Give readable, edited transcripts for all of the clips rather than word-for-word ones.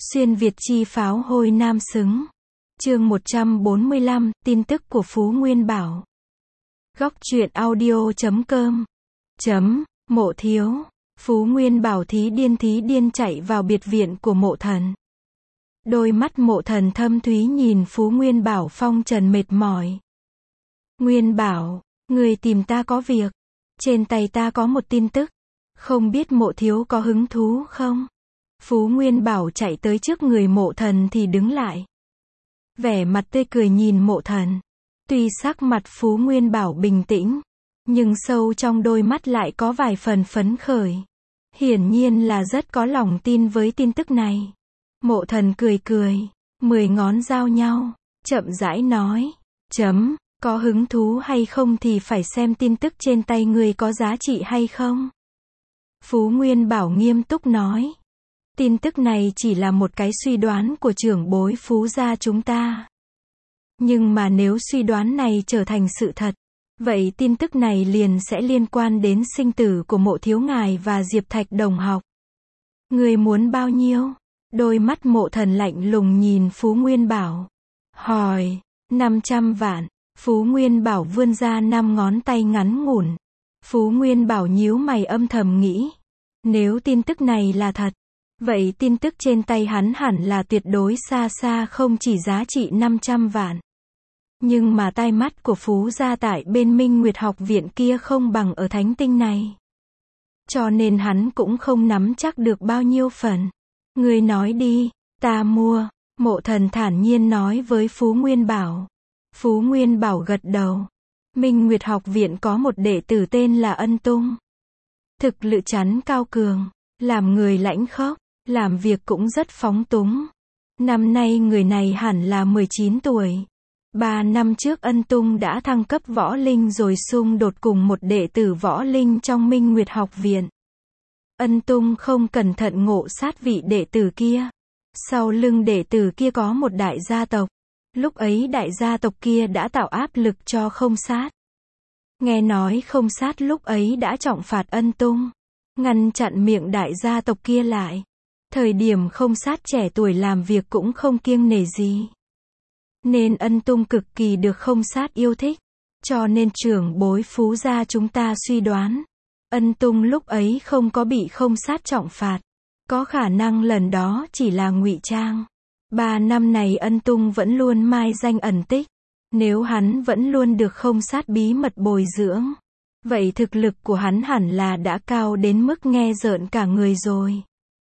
Xuyên Việt chi pháo hôi nam xứng. Chương 145, tin tức của Phú Nguyên Bảo. Góc truyện audio.com. Mộ thiếu. Phú Nguyên Bảo thí điên chạy vào biệt viện của Mộ Thần. Đôi mắt Mộ Thần thâm thúy nhìn Phú Nguyên Bảo phong trần mệt mỏi. Nguyên Bảo, người tìm ta có việc. Trên tay ta có một tin tức. Không biết Mộ thiếu có hứng thú không? Phú Nguyên Bảo chạy tới trước người Mộ Thần thì đứng lại. Vẻ mặt tươi cười nhìn Mộ Thần. Tuy sắc mặt Phú Nguyên Bảo bình tĩnh, nhưng sâu trong đôi mắt lại có vài phần phấn khởi. Hiển nhiên là rất có lòng tin với tin tức này. Mộ Thần cười, 10 ngón giao nhau, chậm rãi nói, có hứng thú hay không thì phải xem tin tức trên tay người có giá trị hay không. Phú Nguyên Bảo nghiêm túc nói. Tin tức này chỉ là một cái suy đoán của trưởng bối Phú gia chúng ta. Nhưng mà nếu suy đoán này trở thành sự thật, vậy tin tức này liền sẽ liên quan đến sinh tử của Mộ thiếu ngài và Diệp Thạch đồng học. Người muốn bao nhiêu? Đôi mắt Mộ Thần lạnh lùng nhìn Phú Nguyên Bảo. Hỏi, 500 vạn. Phú Nguyên Bảo vươn ra 5 ngón tay ngắn ngủn. Phú Nguyên Bảo nhíu mày âm thầm nghĩ. Nếu tin tức này là thật, vậy tin tức trên tay hắn hẳn là tuyệt đối xa không chỉ giá trị 500 vạn. Nhưng mà tai mắt của Phú gia tại bên Minh Nguyệt học viện kia không bằng ở thánh tinh này. Cho nên hắn cũng không nắm chắc được bao nhiêu phần. Người nói đi, ta mua. Mộ Thần thản nhiên nói với Phú Nguyên Bảo. Phú Nguyên Bảo gật đầu. Minh Nguyệt học viện có một đệ tử tên là Ân Tung. Thực lực chắn cao cường, làm người lãnh khốc, làm việc cũng rất phóng túng. Năm nay người này hẳn là 19 tuổi. 3 năm trước Ân Tung đã thăng cấp võ linh rồi xung đột cùng một đệ tử võ linh trong Minh Nguyệt học viện. Ân Tung không cẩn thận ngộ sát vị đệ tử kia. Sau lưng đệ tử kia có một đại gia tộc. Lúc ấy đại gia tộc kia đã tạo áp lực cho Không Sát. Nghe nói Không Sát lúc ấy đã trọng phạt Ân Tung, ngăn chặn miệng đại gia tộc kia lại. Thời điểm Không Sát trẻ tuổi làm việc cũng không kiêng nể gì. Nên Ân Tung cực kỳ được Không Sát yêu thích. Cho nên trưởng bối Phú gia chúng ta suy đoán, Ân Tung lúc ấy không có bị Không Sát trọng phạt. Có khả năng lần đó chỉ là ngụy trang. 3 năm này Ân Tung vẫn luôn mai danh ẩn tích. Nếu hắn vẫn luôn được Không Sát bí mật bồi dưỡng, vậy thực lực của hắn hẳn là đã cao đến mức nghe rợn cả người rồi.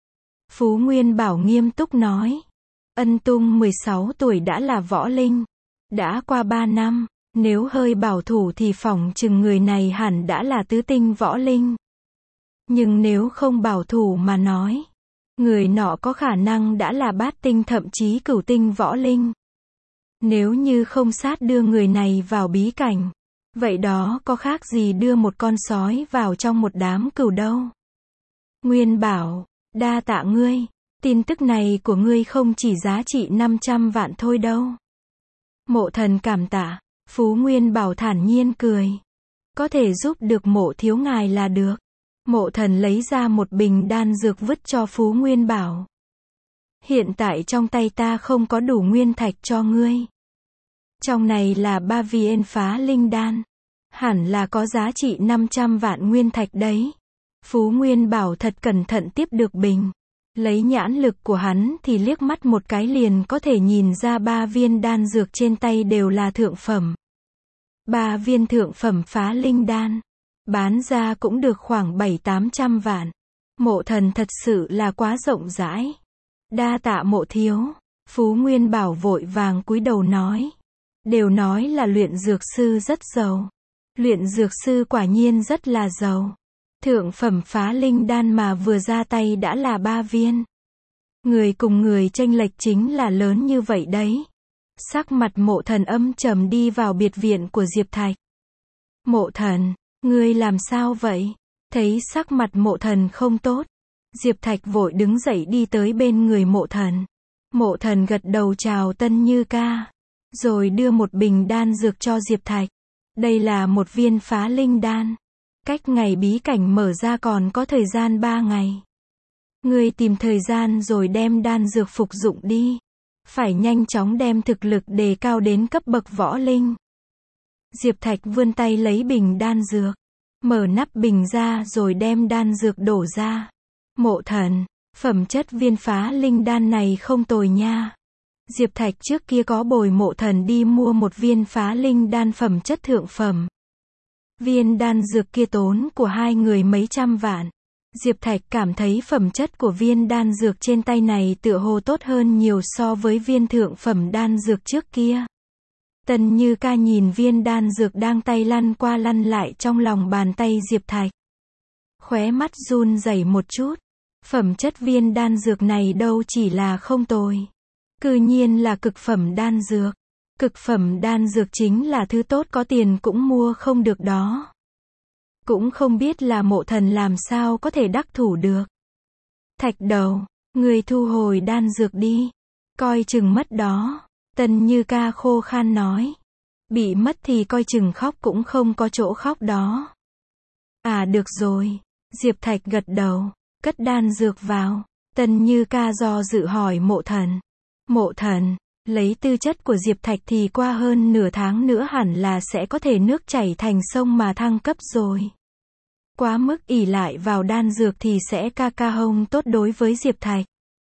Phú Nguyên Bảo nghiêm túc nói. Ân Tung 16 tuổi đã là võ linh. Đã qua 3 năm, nếu hơi bảo thủ thì phỏng chừng người này hẳn đã là tứ tinh võ linh. Nhưng nếu không bảo thủ mà nói, người nọ có khả năng đã là bát tinh thậm chí cửu tinh võ linh. Nếu như Không Sát đưa người này vào bí cảnh, vậy đó có khác gì đưa một con sói vào trong một đám cừu đâu. Nguyên Bảo, đa tạ ngươi. Tin tức này của ngươi không chỉ giá trị 500 vạn thôi đâu. Mộ Thần cảm tạ. Phú Nguyên Bảo thản nhiên cười. Có thể giúp được Mộ thiếu ngài là được. Mộ Thần lấy ra một bình đan dược vứt cho Phú Nguyên Bảo. Hiện tại trong tay ta không có đủ nguyên thạch cho ngươi. Trong này là 3 viên phá linh đan. Hẳn là có giá trị 500 vạn nguyên thạch đấy. Phú Nguyên Bảo thật cẩn thận tiếp được bình. Lấy nhãn lực của hắn thì liếc mắt một cái liền có thể nhìn ra 3 viên đan dược trên tay đều là thượng phẩm. 3 viên thượng phẩm phá linh đan. Bán ra cũng được khoảng 700-800 vạn. Mộ Thần thật sự là quá rộng rãi. Đa tạ Mộ thiếu. Phú Nguyên Bảo vội vàng cúi đầu nói. Đều nói là luyện dược sư rất giàu. Luyện dược sư quả nhiên rất là giàu. Thượng phẩm phá linh đan mà vừa ra tay đã là 3 viên. Người cùng người chênh lệch chính là lớn như vậy đấy. Sắc mặt Mộ Thần âm trầm đi vào biệt viện của Diệp Thạch. Mộ Thần, ngươi làm sao vậy? Thấy sắc mặt Mộ Thần không tốt, Diệp Thạch vội đứng dậy đi tới bên người Mộ Thần. Mộ Thần gật đầu chào Tân Như ca, rồi đưa một bình đan dược cho Diệp Thạch. Đây là một viên phá linh đan. Cách ngày bí cảnh mở ra còn có thời gian 3 ngày. Ngươi tìm thời gian rồi đem đan dược phục dụng đi. Phải nhanh chóng đem thực lực đề cao đến cấp bậc võ linh. Diệp Thạch vươn tay lấy bình đan dược. Mở nắp bình ra rồi đem đan dược đổ ra. Mộ Thần, phẩm chất viên phá linh đan này không tồi nha. Diệp Thạch trước kia có bồi Mộ Thần đi mua một viên phá linh đan phẩm chất thượng phẩm. Viên đan dược kia tốn của hai người mấy trăm vạn. Diệp Thạch cảm thấy phẩm chất của viên đan dược trên tay này tựa hồ tốt hơn nhiều so với viên thượng phẩm đan dược trước kia. Tần Như Ca nhìn viên đan dược đang tay lăn qua lăn lại trong lòng bàn tay Diệp Thạch. Khóe mắt run rẩy một chút. Phẩm chất viên đan dược này đâu chỉ là không tồi. Cư nhiên là cực phẩm đan dược. Cực phẩm đan dược chính là thứ tốt có tiền cũng mua không được đó. Cũng không biết là Mộ Thần làm sao có thể đắc thủ được. Thạch Đầu, người thu hồi đan dược đi. Coi chừng mất đó. Tần Như Ca khô khan nói. Bị mất thì coi chừng khóc cũng không có chỗ khóc đó. À được rồi. Diệp Thạch gật đầu, cất đan dược vào. Tần Như Ca do dự hỏi Mộ Thần. Mộ Thần, lấy tư chất của Diệp Thạch thì qua hơn nửa tháng nữa hẳn là sẽ có thể nước chảy thành sông mà thăng cấp rồi. Quá mức ỷ lại vào đan dược thì sẽ không tốt đối với Diệp Thạch.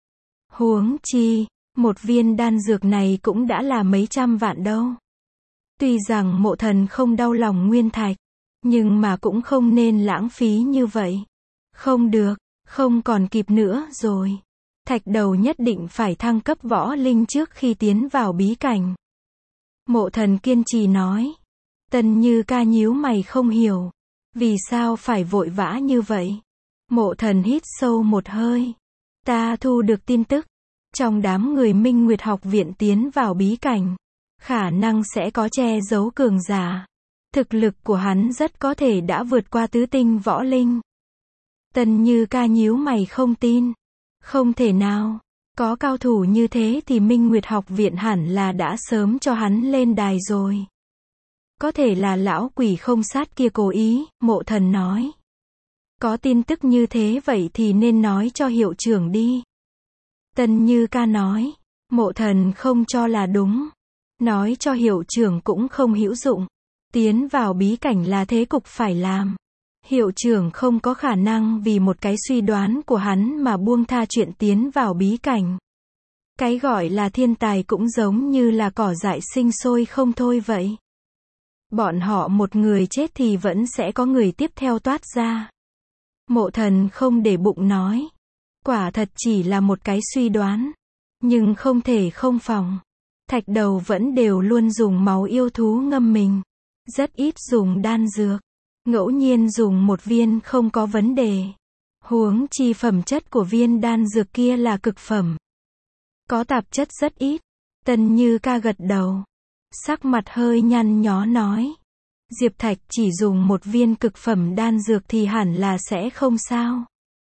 Huống chi, một viên đan dược này cũng đã là mấy trăm vạn đâu. Tuy rằng Mộ Thần không đau lòng nguyên thạch, nhưng mà cũng không nên lãng phí như vậy. Không được, không còn kịp nữa rồi. Thạch Đầu nhất định phải thăng cấp võ linh trước khi tiến vào bí cảnh. Mộ Thần kiên trì nói. Tần Như Ca nhíu mày không hiểu. Vì sao phải vội vã như vậy? Mộ Thần hít sâu một hơi. Ta thu được tin tức. Trong đám người Minh Nguyệt học viện tiến vào bí cảnh, khả năng sẽ có che giấu cường giả. Thực lực của hắn rất có thể đã vượt qua tứ tinh võ linh. Tần Như Ca nhíu mày không tin. Không thể nào. Có cao thủ như thế thì Minh Nguyệt học viện hẳn là đã sớm cho hắn lên đài rồi. Có thể là lão quỷ không sát kia cố ý, Mộ Thần nói. Có tin tức như thế vậy thì nên nói cho hiệu trưởng đi. Tần Như Ca nói. Mộ Thần không cho là đúng. Nói cho hiệu trưởng cũng không hữu dụng. Tiến vào bí cảnh là thế cục phải làm. Hiệu trưởng không có khả năng vì một cái suy đoán của hắn mà buông tha chuyện tiến vào bí cảnh. Cái gọi là thiên tài cũng giống như là cỏ dại sinh sôi không thôi vậy. Bọn họ một người chết thì vẫn sẽ có người tiếp theo toát ra. Mộ Thần không để bụng nói. Quả thật chỉ là một cái suy đoán. Nhưng không thể không phòng. Thạch Đầu vẫn đều luôn dùng máu yêu thú ngâm mình. Rất ít dùng đan dược. Ngẫu nhiên dùng một viên không có vấn đề. Huống chi phẩm chất của viên đan dược kia là cực phẩm. Có tạp chất rất ít. Tần Như Ca gật đầu. Sắc mặt hơi nhăn nhó nói. Diệp Thạch chỉ dùng một viên cực phẩm đan dược thì hẳn là sẽ không sao.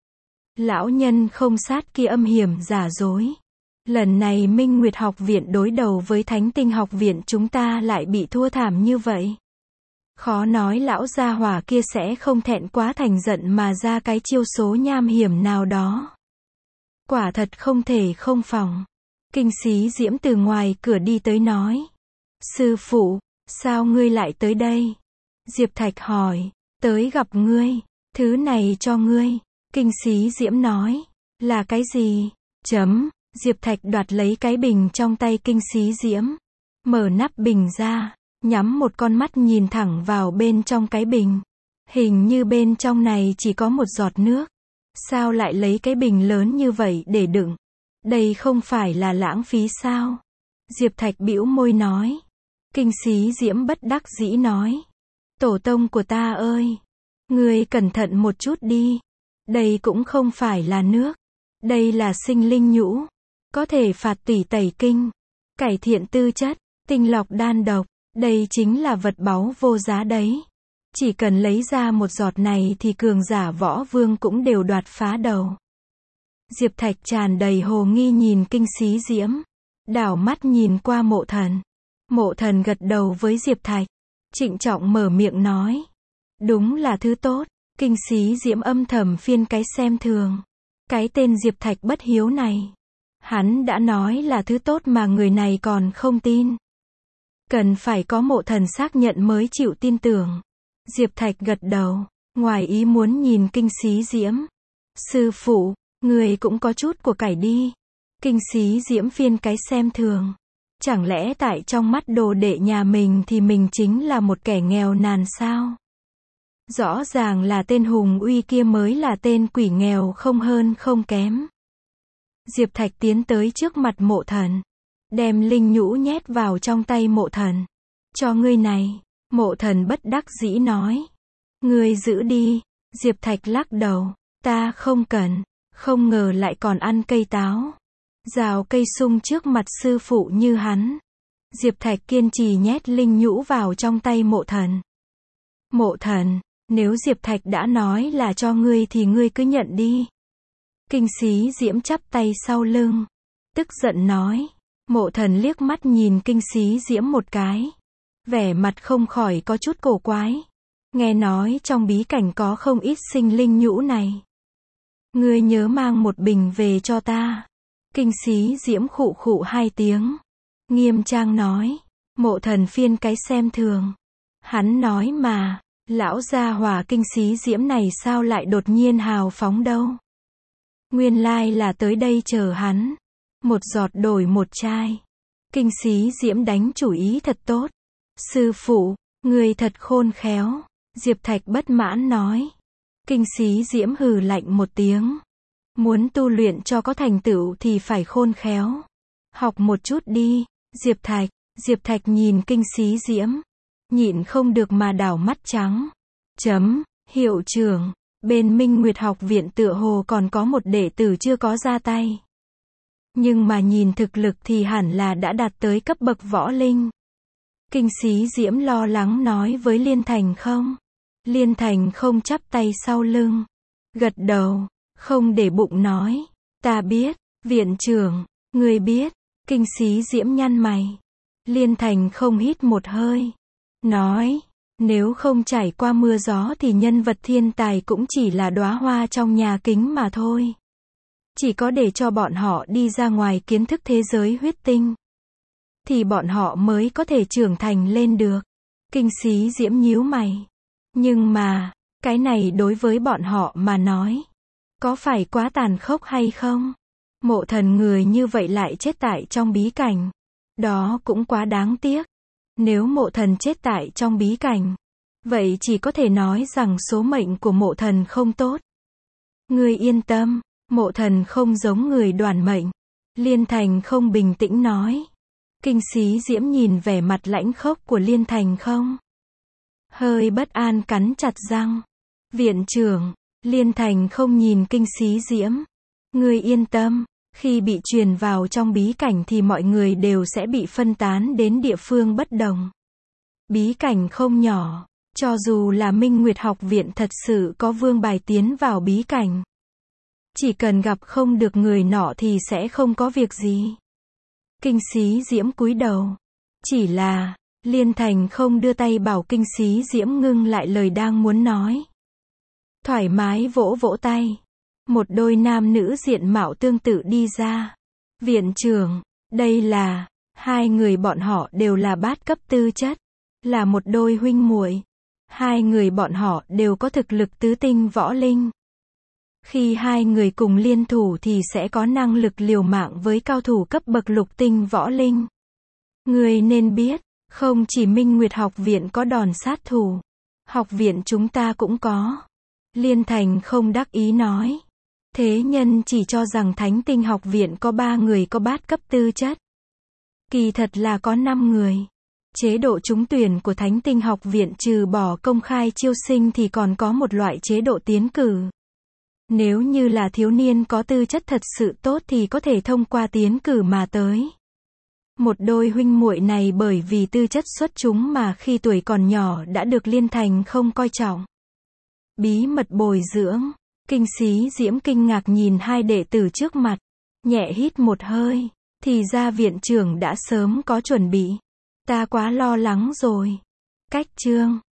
Lão nhân không sát kia âm hiểm giả dối. Lần này Minh Nguyệt học viện đối đầu với Thánh Tinh học viện chúng ta lại bị thua thảm như vậy. Khó nói lão gia hỏa kia sẽ không thẹn quá thành giận mà ra cái chiêu số nham hiểm nào đó. Quả thật không thể không phòng. Kinh Xí Diễm từ ngoài cửa đi tới nói. Sư phụ, sao ngươi lại tới đây? Diệp Thạch hỏi. Tới gặp ngươi. Thứ này cho ngươi. Kinh Xí Diễm nói. Là cái gì? Diệp Thạch đoạt lấy cái bình trong tay Kinh Xí Diễm. Mở nắp bình ra. Nhắm một con mắt nhìn thẳng vào bên trong cái bình. Hình như bên trong này chỉ có một giọt nước. Sao lại lấy cái bình lớn như vậy để đựng? Đây không phải là lãng phí sao? Diệp Thạch bĩu môi nói. Kinh Xí Diễm bất đắc dĩ nói. Tổ tông của ta ơi! Ngươi cẩn thận một chút đi. Đây cũng không phải là nước. Đây là sinh linh nhũ. Có thể phạt tủy tẩy kinh. Cải thiện tư chất. Tinh lọc đan độc. Đây chính là vật báu vô giá đấy. Chỉ cần lấy ra một giọt này thì cường giả võ vương cũng đều đoạt phá đầu. Diệp Thạch tràn đầy hồ nghi nhìn Kinh Xí Diễm. Đảo mắt nhìn qua Mộ Thần. Mộ Thần gật đầu với Diệp Thạch. Trịnh trọng mở miệng nói. Đúng là thứ tốt. Kinh Xí Diễm âm thầm phiên cái xem thường. Cái tên Diệp Thạch bất hiếu này. Hắn đã nói là thứ tốt mà người này còn không tin. Cần phải có Mộ Thần xác nhận mới chịu tin tưởng. Diệp Thạch gật đầu, ngoài ý muốn nhìn Kinh Xí Diễm. Sư phụ, người cũng có chút của cải đi. Kinh Xí Diễm phiên cái xem thường. Chẳng lẽ tại trong mắt đồ đệ nhà mình thì mình chính là một kẻ nghèo nàn sao? Rõ ràng là tên Hùng Uy kia mới là tên quỷ nghèo không hơn không kém. Diệp Thạch tiến tới trước mặt Mộ Thần, đem linh nhũ nhét vào trong tay Mộ Thần. Cho ngươi này. Mộ Thần bất đắc dĩ nói. Ngươi giữ đi. Diệp Thạch lắc đầu. Ta không cần. Không ngờ lại còn ăn cây táo. Rào cây sung trước mặt sư phụ như hắn. Diệp Thạch kiên trì nhét linh nhũ vào trong tay Mộ Thần. Mộ Thần, nếu Diệp Thạch đã nói là cho ngươi thì ngươi cứ nhận đi. Kinh Xí Diễm chắp tay sau lưng. Tức giận nói. Mộ Thần liếc mắt nhìn Kinh Xí Diễm một cái. Vẻ mặt không khỏi có chút cổ quái. Nghe nói trong bí cảnh có không ít sinh linh nhũ này. Ngươi nhớ mang một bình về cho ta. Kinh Xí Diễm khụ khụ hai tiếng. Nghiêm trang nói. Mộ Thần phiên cái xem thường. Hắn nói mà, lão gia hỏa Kinh Xí Diễm này sao lại đột nhiên hào phóng đâu. Nguyên lai là tới đây chờ hắn. Một giọt đổi một chai. Kinh Xí Diễm đánh chủ ý thật tốt. Sư phụ, người thật khôn khéo. Diệp Thạch bất mãn nói. Kinh Xí Diễm hừ lạnh một tiếng. Muốn tu luyện cho có thành tựu thì phải khôn khéo. Học một chút đi, Diệp Thạch. Diệp Thạch nhìn Kinh Xí Diễm. Nhịn không được mà đảo mắt trắng. Hiệu trưởng, bên Minh Nguyệt học viện tựa hồ còn có một đệ tử chưa có ra tay. Nhưng mà nhìn thực lực thì hẳn là đã đạt tới cấp bậc võ linh. Kinh Xí Diễm lo lắng nói với Liên Thành không. Liên Thành không chắp tay sau lưng. Gật đầu, không để bụng nói. Ta biết, viện trưởng, ngươi biết. Kinh Xí Diễm nhăn mày. Liên Thành không hít một hơi. Nói, nếu không trải qua mưa gió thì nhân vật thiên tài cũng chỉ là đóa hoa trong nhà kính mà thôi. Chỉ có để cho bọn họ đi ra ngoài kiến thức thế giới huyết tinh, thì bọn họ mới có thể trưởng thành lên được. Kinh Xí Diễm nhíu mày. Nhưng mà, cái này đối với bọn họ mà nói, có phải quá tàn khốc hay không? Mộ Thần người như vậy lại chết tại trong bí cảnh. Đó cũng quá đáng tiếc. Nếu Mộ Thần chết tại trong bí cảnh, vậy chỉ có thể nói rằng số mệnh của Mộ Thần không tốt. Ngươi yên tâm, Mộ Thần không giống người đoản mệnh. Liên Thành không bình tĩnh nói. Kinh Xí Diễm nhìn vẻ mặt lãnh khốc của Liên Thành không. Hơi bất an cắn chặt răng. Viện trưởng, Liên Thành không nhìn Kinh Xí Diễm. Ngươi yên tâm, khi bị truyền vào trong bí cảnh thì mọi người đều sẽ bị phân tán đến địa phương bất đồng. Bí cảnh không nhỏ, cho dù là Minh Nguyệt học viện thật sự có vương bài tiến vào bí cảnh, chỉ cần gặp không được người nọ thì sẽ không có việc gì. Kinh Xí Diễm cúi đầu. Chỉ là, Liên Thành không đưa tay bảo Kinh Xí Diễm ngưng lại lời đang muốn nói. Thoải mái vỗ vỗ tay. Một đôi nam nữ diện mạo tương tự đi ra. Viện trưởng, đây là, hai người bọn họ đều là bát cấp tư chất, là một đôi huynh muội. Hai người bọn họ đều có thực lực tứ tinh võ linh. Khi hai người cùng liên thủ thì sẽ có năng lực liều mạng với cao thủ cấp bậc lục tinh võ linh. Người nên biết, không chỉ Minh Nguyệt học viện có đòn sát thủ, học viện chúng ta cũng có. Liên Thành không đắc ý nói. Thế nhân chỉ cho rằng Thánh Tinh học viện có 3 người có bát cấp tư chất. Kỳ thật là có 5 người. Chế độ trúng tuyển của Thánh Tinh học viện trừ bỏ công khai chiêu sinh thì còn có một loại chế độ tiến cử. Nếu như là thiếu niên có tư chất thật sự tốt thì có thể thông qua tiến cử mà tới. Một đôi huynh muội này bởi vì tư chất xuất chúng mà khi tuổi còn nhỏ đã được Liên Thành không coi trọng. Bí mật bồi dưỡng. Kinh Xí Diễm kinh ngạc nhìn hai đệ tử trước mặt. Nhẹ hít một hơi. Thì ra viện trưởng đã sớm có chuẩn bị. Ta quá lo lắng rồi. Cách chương